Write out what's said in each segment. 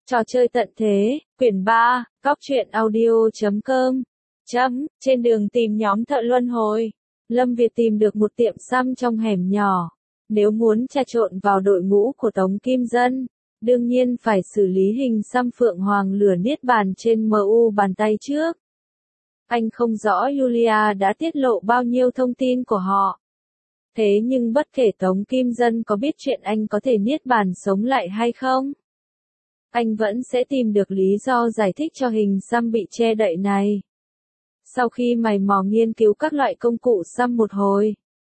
Trò chơi tận thế, quyển 3, Cóc truyện audio.com. Trên đường tìm nhóm thợ luân hồi, Lâm Việt tìm được một tiệm xăm trong hẻm nhỏ. Nếu muốn trà trộn vào đội ngũ của Tống Kim Dân, đương nhiên phải xử lý hình xăm Phượng Hoàng lửa niết bàn trên MU bàn tay trước. Anh không rõ Yulia đã tiết lộ bao nhiêu thông tin của họ. Thế nhưng bất kể Tống Kim Dân có biết chuyện anh có thể niết bàn sống lại hay không, anh vẫn sẽ tìm được lý do giải thích cho hình xăm bị che đậy này. Sau khi mày mò nghiên cứu các loại công cụ xăm một hồi,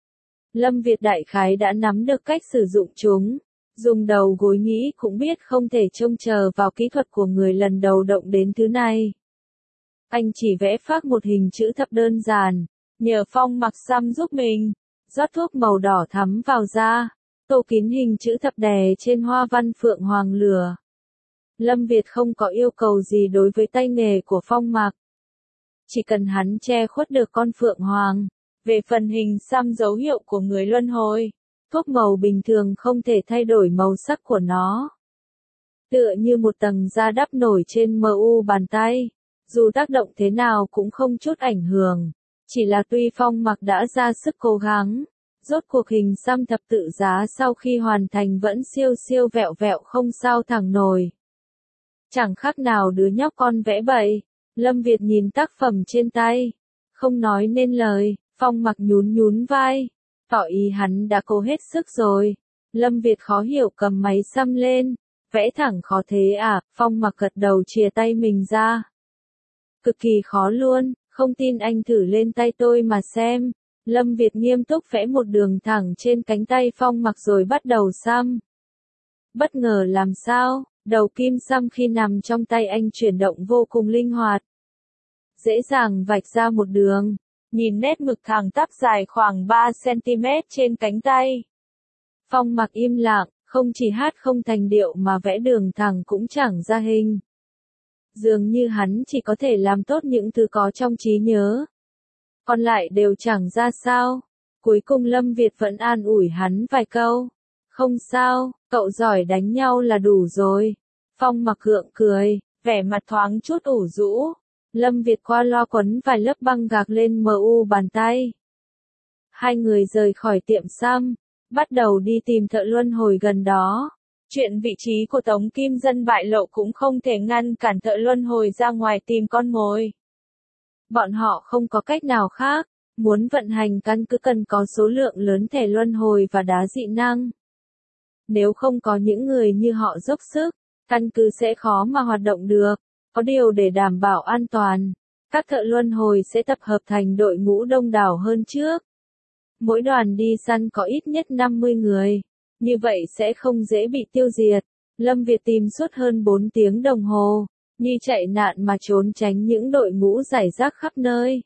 Lâm Việt đại khái đã nắm được cách sử dụng chúng. Dùng đầu gối nghĩ cũng biết không thể trông chờ vào kỹ thuật của người lần đầu động đến thứ này. Anh chỉ vẽ phác một hình chữ thập đơn giản, nhờ Phong mặc xăm giúp mình, rót thuốc màu đỏ thắm vào da, tô kín hình chữ thập đè trên hoa văn Phượng Hoàng lửa. Lâm Việt không có yêu cầu gì đối với tay nghề của Phong mặc. Chỉ cần hắn che khuất được con Phượng Hoàng. Về phần hình xăm dấu hiệu của người luân hồi, thuốc màu bình thường không thể thay đổi màu sắc của nó. Tựa như một tầng da đắp nổi trên MU bàn tay, dù tác động thế nào cũng không chút ảnh hưởng. Chỉ là tuy Phong mặc đã ra sức cố gắng, rốt cuộc hình xăm thập tự giá sau khi hoàn thành vẫn siêu siêu vẹo vẹo không sao thẳng nổi. Chẳng khác nào đứa nhóc con vẽ bậy. Lâm Việt nhìn tác phẩm trên tay, không nói nên lời. Phong mặc nhún nhún vai, tỏ ý hắn đã cố hết sức rồi. Lâm Việt khó hiểu cầm máy xăm lên, vẽ thẳng khó thế à? Phong mặc gật đầu chìa tay mình ra. Cực kỳ khó luôn, không tin anh thử lên tay tôi mà xem. Lâm Việt nghiêm túc vẽ một đường thẳng trên cánh tay Phong mặc rồi bắt đầu xăm. Bất ngờ làm sao, đầu kim xăm khi nằm trong tay anh chuyển động vô cùng linh hoạt. Dễ dàng vạch ra một đường. Nhìn nét mực thẳng tắp dài khoảng 3 cm trên cánh tay. Phong mặc im lặng, không chỉ hát không thành điệu mà vẽ đường thẳng cũng chẳng ra hình. Dường như hắn chỉ có thể làm tốt những thứ có trong trí nhớ. Còn lại đều chẳng ra sao. Cuối cùng Lâm Việt vẫn an ủi hắn vài câu. Không sao, cậu giỏi đánh nhau là đủ rồi. Phong mặc gượng cười, vẻ mặt thoáng chút ủ rũ. Lâm Việt qua loa quấn vài lớp băng gạc lên MU bàn tay. Hai người rời khỏi tiệm xăm, bắt đầu đi tìm thợ luân hồi gần đó. Chuyện vị trí của Tống Kim Dân bại lộ cũng không thể ngăn cản thợ luân hồi ra ngoài tìm con mồi. Bọn họ không có cách nào khác, muốn vận hành căn cứ cần có số lượng lớn thẻ luân hồi và đá dị năng. Nếu không có những người như họ dốc sức, căn cứ sẽ khó mà hoạt động được. Có điều để đảm bảo an toàn, các thợ luân hồi sẽ tập hợp thành đội ngũ đông đảo hơn trước. Mỗi đoàn đi săn có ít nhất 50 người, như vậy sẽ không dễ bị tiêu diệt. Lâm Việt tìm suốt hơn 4 tiếng đồng hồ, như chạy nạn mà trốn tránh những đội ngũ rải rác khắp nơi.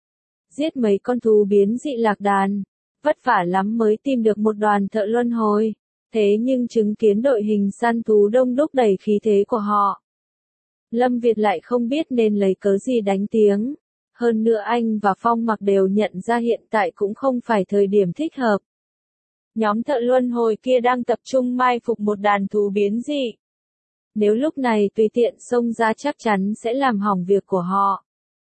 Giết mấy con thú biến dị lạc đàn, vất vả lắm mới tìm được một đoàn thợ luân hồi. Thế nhưng chứng kiến đội hình săn thú đông đúc đầy khí thế của họ, Lâm Việt lại không biết nên lấy cớ gì đánh tiếng. Hơn nữa anh và Phong mặc đều nhận ra hiện tại cũng không phải thời điểm thích hợp. Nhóm thợ luân hồi kia đang tập trung mai phục một đàn thú biến dị. Nếu lúc này tùy tiện xông ra chắc chắn sẽ làm hỏng việc của họ.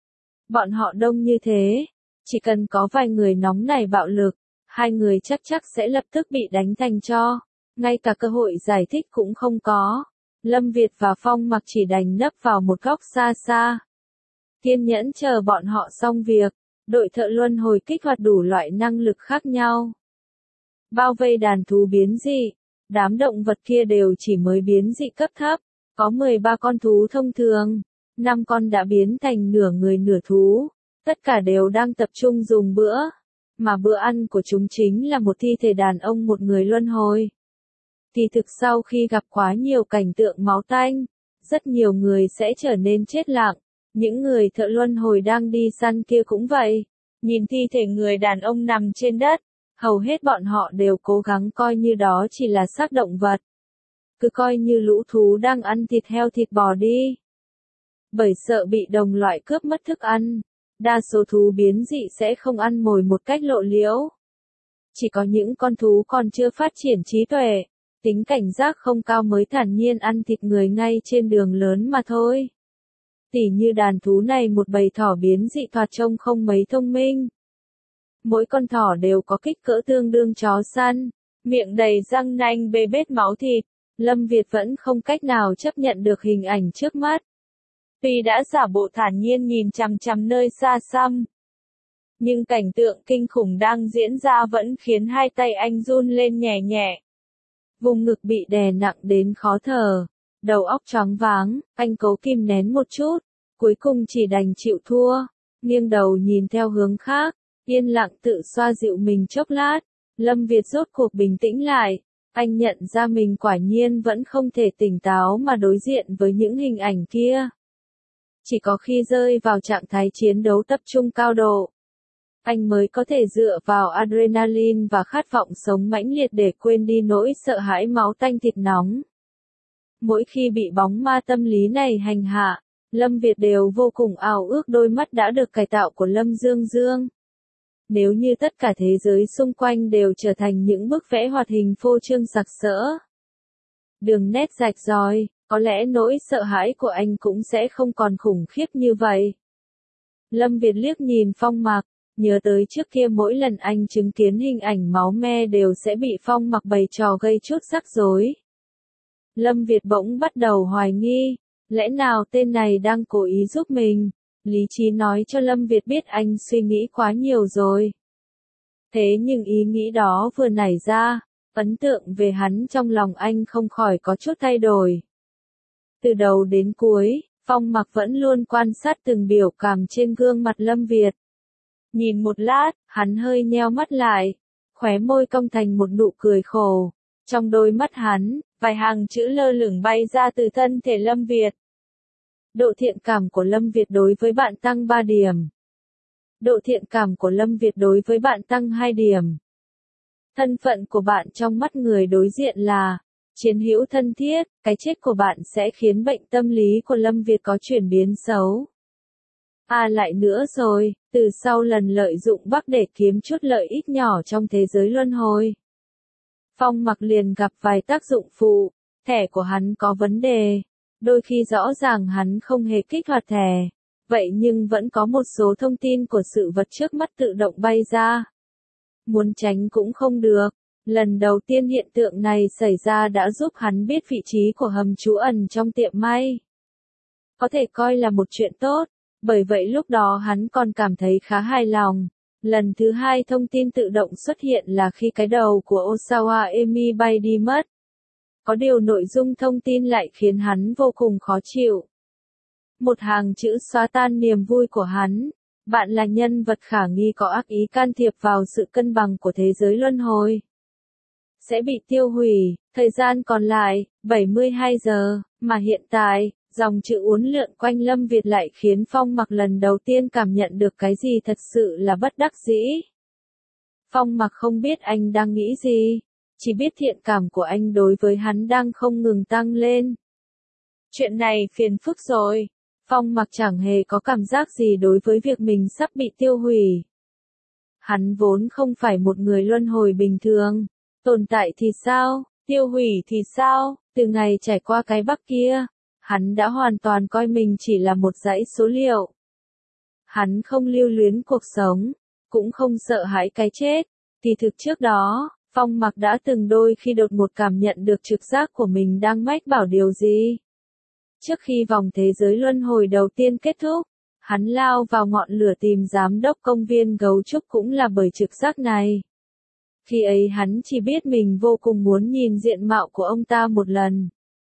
Bọn họ đông như thế, chỉ cần có vài người nóng nảy bạo lực, hai người chắc sẽ lập tức bị đánh thành tro. Ngay cả cơ hội giải thích cũng không có. Lâm Việt và Phong mặc chỉ đành nấp vào một góc xa xa. Kiên nhẫn chờ bọn họ xong việc, đội thợ luân hồi kích hoạt đủ loại năng lực khác nhau. Bao vây đàn thú biến dị, đám động vật kia đều chỉ mới biến dị cấp thấp, có 13 con thú thông thường, 5 con đã biến thành nửa người nửa thú, tất cả đều đang tập trung dùng bữa, mà bữa ăn của chúng chính là một thi thể đàn ông một người luân hồi. Thì thực sau khi gặp quá nhiều cảnh tượng máu tanh, rất nhiều người sẽ trở nên chết lặng. Những người thợ luân hồi đang đi săn kia cũng vậy. Nhìn thi thể người đàn ông nằm trên đất, hầu hết bọn họ đều cố gắng coi như đó chỉ là xác động vật. Cứ coi như lũ thú đang ăn thịt heo thịt bò đi. Bởi sợ bị đồng loại cướp mất thức ăn, đa số thú biến dị sẽ không ăn mồi một cách lộ liễu. Chỉ có những con thú còn chưa phát triển trí tuệ, Tính cảnh giác không cao mới thản nhiên ăn thịt người ngay trên đường lớn mà thôi. Tỉ như đàn thú này một bầy thỏ biến dị thoạt trông không mấy thông minh. Mỗi con thỏ đều có kích cỡ tương đương chó săn, miệng đầy răng nanh bê bết máu thịt. Lâm Việt vẫn không cách nào chấp nhận được hình ảnh trước mắt. Tuy đã giả bộ thản nhiên nhìn chằm chằm nơi xa xăm, nhưng cảnh tượng kinh khủng đang diễn ra vẫn khiến hai tay anh run lên nhẹ nhẹ. Vùng ngực bị đè nặng đến khó thở, đầu óc choáng váng, anh cố kìm nén một chút, cuối cùng chỉ đành chịu thua, nghiêng đầu nhìn theo hướng khác, yên lặng tự xoa dịu mình chốc lát. Lâm Việt rốt cuộc bình tĩnh lại, anh nhận ra mình quả nhiên vẫn không thể tỉnh táo mà đối diện với những hình ảnh kia. Chỉ có khi rơi vào trạng thái chiến đấu tập trung cao độ, anh mới có thể dựa vào adrenaline và khát vọng sống mãnh liệt để quên đi nỗi sợ hãi máu tanh thịt nóng. Mỗi khi bị bóng ma tâm lý này hành hạ, Lâm Việt đều vô cùng ao ước đôi mắt đã được cải tạo của Lâm Dương Dương. Nếu như tất cả thế giới xung quanh đều trở thành những bức vẽ hoạt hình phô trương sặc sỡ, đường nét rạch ròi, có lẽ nỗi sợ hãi của anh cũng sẽ không còn khủng khiếp như vậy. Lâm Việt liếc nhìn Phong Mặc, nhớ tới trước kia mỗi lần anh chứng kiến hình ảnh máu me đều sẽ bị Phong Mặc bày trò gây chút rắc rối. Lâm Việt bỗng bắt đầu hoài nghi, lẽ nào tên này đang cố ý giúp mình? Lý trí nói cho Lâm Việt biết anh suy nghĩ quá nhiều rồi. Thế nhưng ý nghĩ đó vừa nảy ra, ấn tượng về hắn trong lòng anh không khỏi có chút thay đổi. Từ đầu đến cuối, Phong Mặc vẫn luôn quan sát từng biểu cảm trên gương mặt Lâm Việt. Nhìn một lát, hắn hơi nheo mắt lại, khóe môi cong thành một nụ cười khổ. Trong đôi mắt hắn, vài hàng chữ lơ lửng bay ra từ thân thể Lâm Việt. Độ thiện cảm của Lâm Việt đối với bạn tăng 3 điểm. Độ thiện cảm của Lâm Việt đối với bạn tăng 2 điểm. Thân phận của bạn trong mắt người đối diện là chiến hữu thân thiết, cái chết của bạn sẽ khiến bệnh tâm lý của Lâm Việt có chuyển biến xấu. Lại nữa rồi, từ sau lần lợi dụng Bắc để kiếm chút lợi ích nhỏ trong thế giới luân hồi, Phong Mặc liền gặp vài tác dụng phụ, thẻ của hắn có vấn đề. Đôi khi rõ ràng hắn không hề kích hoạt thẻ, vậy nhưng vẫn có một số thông tin của sự vật trước mắt tự động bay ra. Muốn tránh cũng không được. Lần đầu tiên hiện tượng này xảy ra đã giúp hắn biết vị trí của hầm trú ẩn trong tiệm may. Có thể coi là một chuyện tốt, bởi vậy lúc đó hắn còn cảm thấy khá hài lòng. Lần thứ hai thông tin tự động xuất hiện là khi cái đầu của Osawa Emi bay đi mất. Có điều nội dung thông tin lại khiến hắn vô cùng khó chịu. Một hàng chữ xóa tan niềm vui của hắn. Bạn là nhân vật khả nghi có ác ý can thiệp vào sự cân bằng của thế giới luân hồi. Sẽ bị tiêu hủy, thời gian còn lại, 72 giờ, mà hiện tại, dòng chữ uốn lượn quanh Lâm Việt lại khiến Phong Mặc lần đầu tiên cảm nhận được cái gì thật sự là bất đắc dĩ. Phong Mặc không biết anh đang nghĩ gì, chỉ biết thiện cảm của anh đối với hắn đang không ngừng tăng lên. Chuyện này phiền phức rồi. Phong Mặc chẳng hề có cảm giác gì đối với việc mình sắp bị tiêu hủy. Hắn vốn không phải một người luân hồi bình thường. Tồn tại thì sao, tiêu hủy thì sao, từ ngày trải qua cái Bắc kia, hắn đã hoàn toàn coi mình chỉ là một dãy số liệu. Hắn không lưu luyến cuộc sống, cũng không sợ hãi cái chết. Thì thực trước đó, Phong Mặc đã từng đôi khi đột ngột cảm nhận được trực giác của mình đang mách bảo điều gì. Trước khi vòng thế giới luân hồi đầu tiên kết thúc, hắn lao vào ngọn lửa tìm giám đốc công viên gấu trúc cũng là bởi trực giác này. Khi ấy hắn chỉ biết mình vô cùng muốn nhìn diện mạo của ông ta một lần.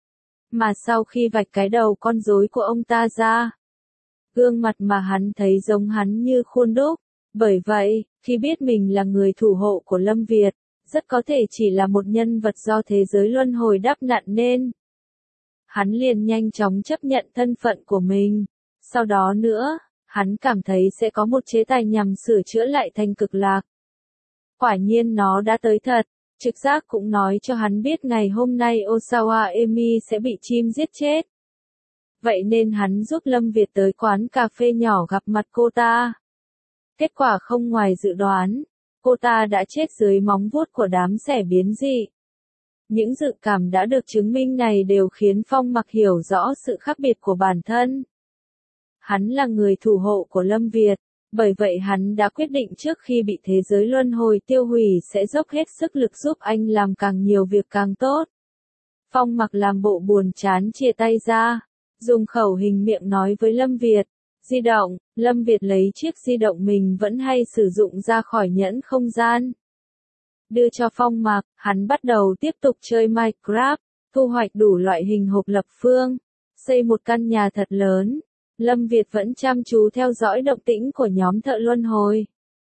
Mà sau khi vạch cái đầu con rối của ông ta ra, gương mặt mà hắn thấy giống hắn như khuôn đúc. Bởi vậy, khi biết mình là người thủ hộ của Lâm Việt, rất có thể chỉ là một nhân vật do thế giới luân hồi đắp nặn nên. Hắn liền nhanh chóng chấp nhận thân phận của mình. Sau đó nữa, hắn cảm thấy sẽ có một chế tài nhằm sửa chữa lại thành cực lạc. Quả nhiên nó đã tới thật, trực giác cũng nói cho hắn biết ngày hôm nay Osawa Emi sẽ bị chim giết chết. Vậy nên hắn giúp Lâm Việt tới quán cà phê nhỏ gặp mặt cô ta. Kết quả không ngoài dự đoán, cô ta đã chết dưới móng vuốt của đám sẻ biến dị. Những dự cảm đã được chứng minh này đều khiến Phong Mặc hiểu rõ sự khác biệt của bản thân. Hắn là người thủ hộ của Lâm Việt, bởi vậy hắn đã quyết định trước khi bị thế giới luân hồi tiêu hủy sẽ dốc hết sức lực giúp anh làm càng nhiều việc càng tốt. Phong Mặc làm bộ buồn chán chia tay ra, dùng khẩu hình miệng nói với Lâm Việt. Di động, Lâm Việt lấy chiếc di động mình vẫn hay sử dụng ra khỏi nhẫn không gian. Đưa cho Phong Mặc, hắn bắt đầu tiếp tục chơi Minecraft, thu hoạch đủ loại hình hộp lập phương, xây một căn nhà thật lớn. Lâm Việt vẫn chăm chú theo dõi động tĩnh của nhóm thợ luân hồi.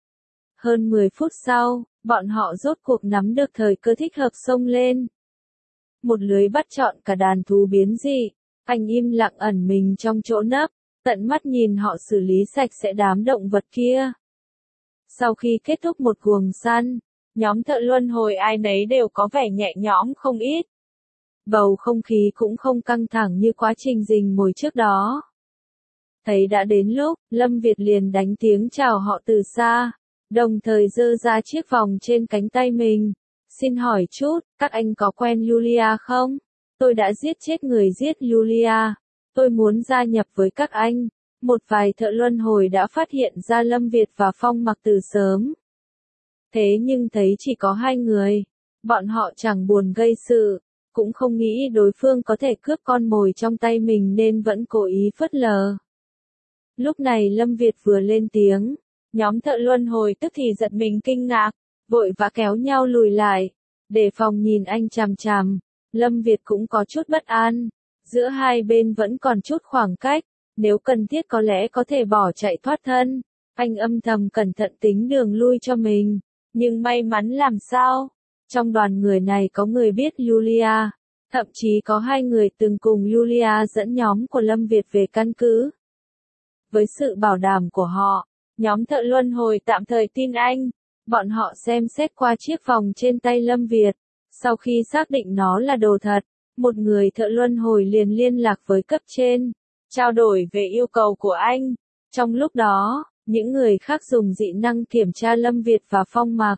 Hơn 10 phút sau, bọn họ rốt cuộc nắm được thời cơ thích hợp xông lên. Một lưới bắt trọn cả đàn thú biến dị, anh im lặng ẩn mình trong chỗ nấp, tận mắt nhìn họ xử lý sạch sẽ đám động vật kia. Sau khi kết thúc một guồng săn, nhóm thợ luân hồi ai nấy đều có vẻ nhẹ nhõm không ít. Bầu không khí cũng không căng thẳng như quá trình rình mồi trước đó. Thấy đã đến lúc, Lâm Việt liền đánh tiếng chào họ từ xa, đồng thời giơ ra chiếc vòng trên cánh tay mình. Xin hỏi chút, các anh có quen Yulia không? Tôi đã giết chết người giết Yulia. Tôi muốn gia nhập với các anh. Một vài thợ luân hồi đã phát hiện ra Lâm Việt và Phong Mặc từ sớm. Thế nhưng thấy chỉ có hai người. Bọn họ chẳng buồn gây sự, cũng không nghĩ đối phương có thể cướp con mồi trong tay mình nên vẫn cố ý phớt lờ. Lúc này Lâm Việt vừa lên tiếng, nhóm thợ luân hồi tức thì giật mình kinh ngạc, vội vã kéo nhau lùi lại, đề phòng nhìn anh chằm chằm. Lâm Việt cũng có chút bất an, giữa hai bên vẫn còn chút khoảng cách, nếu cần thiết có lẽ có thể bỏ chạy thoát thân. Anh âm thầm cẩn thận tính đường lui cho mình, nhưng may mắn làm sao? Trong đoàn người này có người biết Yulia, thậm chí có hai người từng cùng Yulia dẫn nhóm của Lâm Việt về căn cứ. Với sự bảo đảm của họ, nhóm thợ luân hồi tạm thời tin anh. Bọn họ xem xét qua chiếc vòng trên tay Lâm Việt. Sau khi xác định nó là đồ thật, một người thợ luân hồi liền liên lạc với cấp trên, trao đổi về yêu cầu của anh. Trong lúc đó, những người khác dùng dị năng kiểm tra Lâm Việt và Phong Mặc.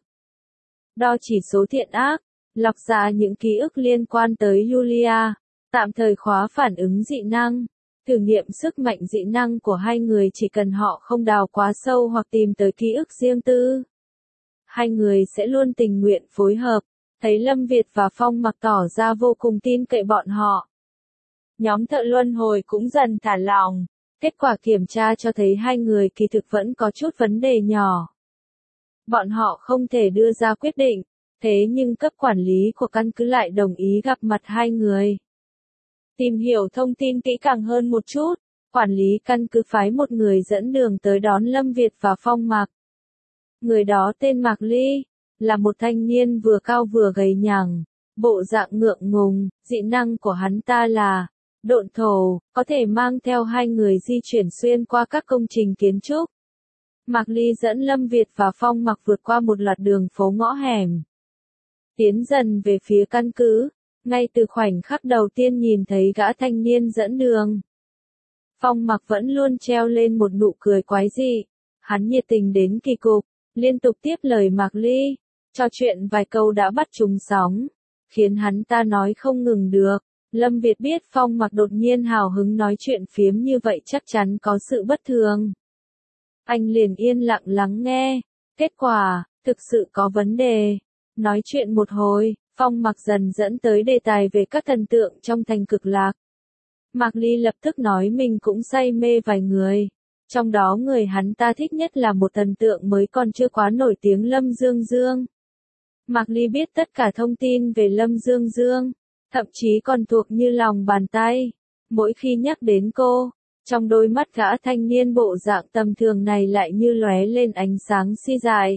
Đo chỉ số thiện ác, lọc ra những ký ức liên quan tới Yulia, tạm thời khóa phản ứng dị năng. Thử nghiệm sức mạnh dị năng của hai người chỉ cần họ không đào quá sâu hoặc tìm tới ký ức riêng tư. Hai người sẽ luôn tình nguyện phối hợp. Thấy Lâm Việt và Phong Mặc tỏ ra vô cùng tin cậy bọn họ. Nhóm thợ luân hồi cũng dần thả lỏng. Kết quả kiểm tra cho thấy hai người kỳ thực vẫn có chút vấn đề nhỏ. Bọn họ không thể đưa ra quyết định, thế nhưng cấp quản lý của căn cứ lại đồng ý gặp mặt hai người. Tìm hiểu thông tin kỹ càng hơn một chút, quản lý căn cứ phái một người dẫn đường tới đón Lâm Việt và Phong Mặc. Người đó tên Mạc Ly, là một thanh niên vừa cao vừa gầy nhẳng, bộ dạng ngượng ngùng, dị năng của hắn ta là độn thổ, có thể mang theo hai người di chuyển xuyên qua các công trình kiến trúc. Mạc Ly dẫn Lâm Việt và Phong Mặc vượt qua một loạt đường phố ngõ hẻm, tiến dần về phía căn cứ. Ngay từ khoảnh khắc đầu tiên nhìn thấy gã thanh niên dẫn đường, Phong Mặc vẫn luôn treo lên một nụ cười quái dị. Hắn nhiệt tình đến kỳ cục, liên tục tiếp lời Mạc Ly, trò chuyện vài câu đã bắt trúng sóng, khiến hắn ta nói không ngừng được. Lâm Việt biết Phong Mặc đột nhiên hào hứng nói chuyện phiếm như vậy chắc chắn có sự bất thường. Anh liền yên lặng lắng nghe, kết quả, thực sự có vấn đề. Nói chuyện một hồi, Phong Mặc dần dẫn tới đề tài về các thần tượng trong thành Cực Lạc. Mạc Ly lập tức nói mình cũng say mê vài người. Trong đó người hắn ta thích nhất là một thần tượng mới còn chưa quá nổi tiếng Lâm Dương Dương. Mạc Ly biết tất cả thông tin về Lâm Dương Dương, thậm chí còn thuộc như lòng bàn tay. Mỗi khi nhắc đến cô, trong đôi mắt gã thanh niên bộ dạng tầm thường này lại như lóe lên ánh sáng si dại.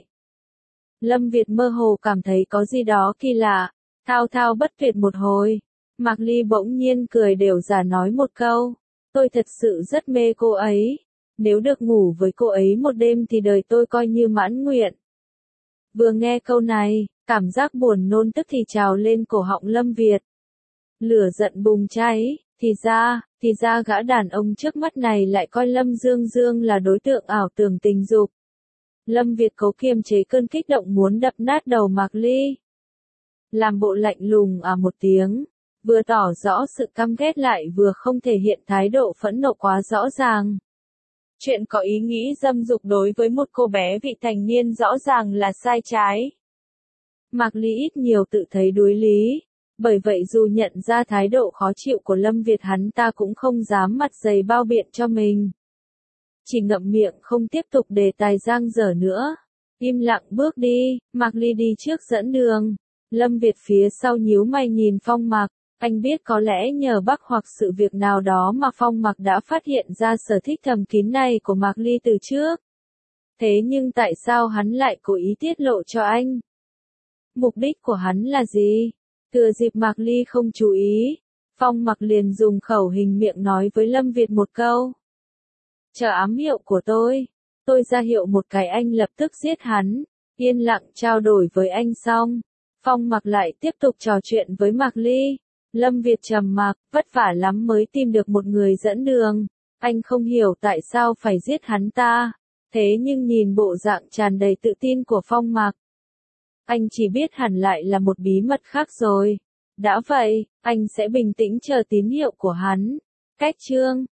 Lâm Việt mơ hồ cảm thấy có gì đó kỳ lạ, thao thao bất tuyệt một hồi. Mạc Ly bỗng nhiên cười đều giả nói một câu, tôi thật sự rất mê cô ấy. Nếu được ngủ với cô ấy một đêm thì đời tôi coi như mãn nguyện. Vừa nghe câu này, cảm giác buồn nôn tức thì trào lên cổ họng Lâm Việt. Lửa giận bùng cháy, thì ra gã đàn ông trước mắt này lại coi Lâm Dương Dương là đối tượng ảo tưởng tình dục. Lâm Việt cố kiềm chế cơn kích động muốn đập nát đầu Mạc Ly. làm bộ lạnh lùng một tiếng, vừa tỏ rõ sự căm ghét lại vừa không thể hiện thái độ phẫn nộ quá rõ ràng. Chuyện có ý nghĩ dâm dục đối với một cô bé vị thành niên rõ ràng là sai trái. Mạc Ly ít nhiều tự thấy đối lý, bởi vậy dù nhận ra thái độ khó chịu của Lâm Việt hắn ta cũng không dám mặt dày bao biện cho mình. Chỉ ngậm miệng không tiếp tục đề tài giang dở nữa. Im lặng bước đi, Mạc Ly đi trước dẫn đường. Lâm Việt phía sau nhíu mày nhìn Phong Mặc, anh biết có lẽ nhờ Bắc hoặc sự việc nào đó mà Phong Mặc đã phát hiện ra sở thích thầm kín này của Mạc Ly từ trước. Thế nhưng tại sao hắn lại cố ý tiết lộ cho anh? Mục đích của hắn là gì? Thừa dịp Mạc Ly không chú ý, Phong Mặc liền dùng khẩu hình miệng nói với Lâm Việt một câu. Chờ ám hiệu của tôi ra hiệu một cái anh lập tức giết hắn, yên lặng trao đổi với anh xong. Phong Mặc lại tiếp tục trò chuyện với Mạc Ly. Lâm Việt trầm mặc, vất vả lắm mới tìm được một người dẫn đường. Anh không hiểu tại sao phải giết hắn ta. Thế nhưng nhìn bộ dạng tràn đầy tự tin của Phong Mặc, anh chỉ biết hẳn lại là một bí mật khác rồi. Đã vậy, anh sẽ bình tĩnh chờ tín hiệu của hắn. Cách chương